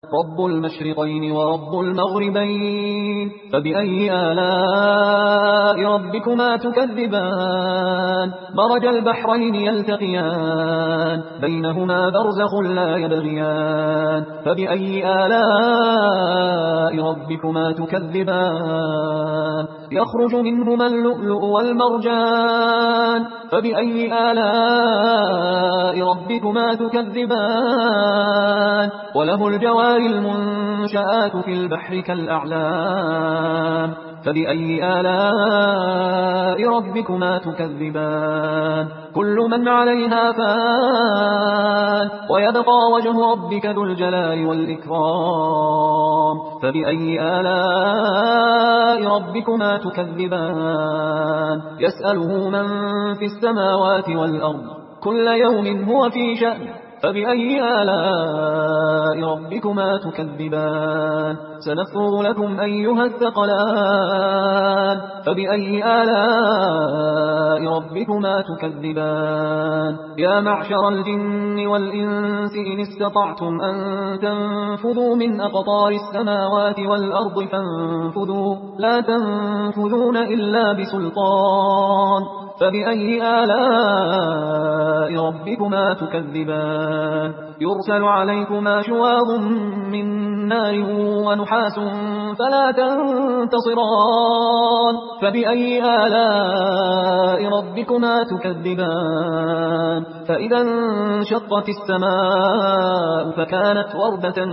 رب المشرقين ورب المغربين فبأي آلاء ربكما تكذبان مرج البحرين يلتقيان بينهما برزخ لا يبغيان فبأي آلاء ربكما تكذبان يخرج منهما اللؤلؤ والمرجان فبأي آلاء ربكما تكذبان وله الجوار المنشآت في البحر كالأعلام فبأي آلاء ربكما تكذبان كل من عليها فان ويبقى وجه ربك ذو الجلال والإكرام فبأي آلاء ربكما تكذبان يسأله من في السماوات والأرض كل يوم هو في شأن فبأي آلاء ربكما تكذبان سنفرغ لكم أيها الثقلان فبأي آلاء ربكما تكذبان يا معشر الجن والإنس إن استطعتم أن تنفذوا من أقطار السماوات والأرض فانفذوا لا تنفذون إلا بسلطان فبأي آلاء ربكما تكذبان يرسل عليكما شواظ من نار ونحاس فلا تنتصران فبأي آلاء ربكما تكذبان فإذا انشقت السماء فكانت وردة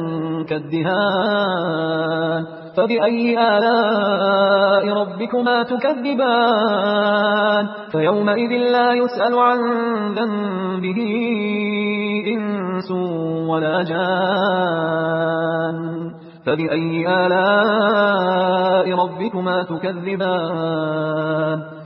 كالدهان فبأي آلاء ربكما تكذبان فيومئذ لا يسأل عن ذنبه إنس ولا جان فبأي آلاء ربكما تكذبان